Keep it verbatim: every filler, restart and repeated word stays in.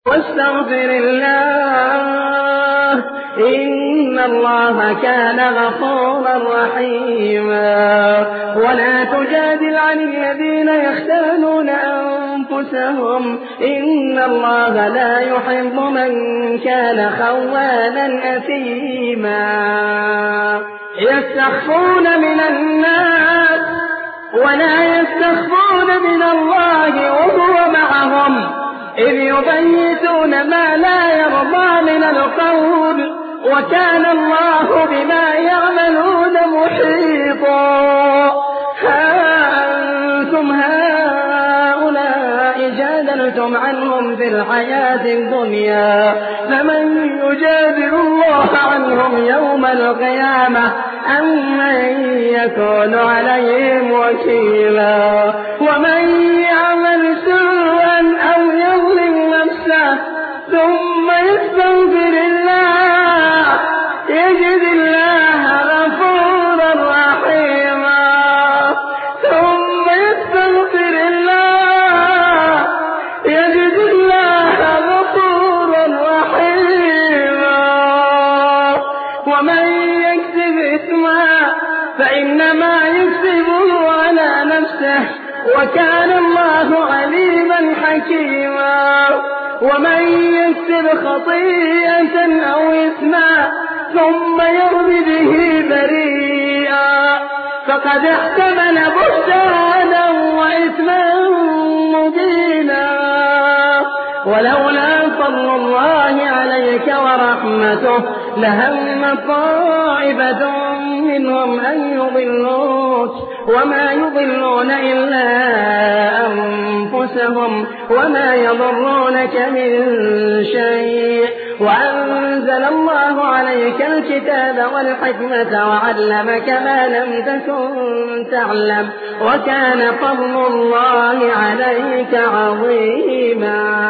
واستغفر الله إن الله كان غفورا رحيما. ولا تجادل عن الذين يختانون أنفسهم إن الله لا يحب من كان خوانا أثيما. يستخفون من الناس ولا يستخفون من الله وهو معهم إذ يبيتون ما لا يرضى من القول وكان الله بما يعملون محيطا. ها أنتم هؤلاء جادلتم عنهم في الحياة الدنيا فمن يجادل الله عنهم يوم القيامة أم من يكون عليهم وكيلا. ومن يعمل سوءا أو يظلم نفسه ثم يستغفر الله يجد الله غفورا رحيما. ثم يستغفر الله يجد الله غفورا رحيما. ومن يكسب إثما فإنما يكسبه على نفسه وكان الله عليما حكيما. ومن يكسب خطيئة أو إثما ثم يرم به بريئا فقد احتمل بهتانا وإثما مبينا. ولولا فضل الله عليك ورحمته لهم طائفة منهم أن يضلوك وما يضلون إلا أنفسهم وما يضرونك من شيء. وأنزل الله عليك الكتاب والحكمة وعلمك ما لم تكن تعلم وكان فضل الله عليك عظيما.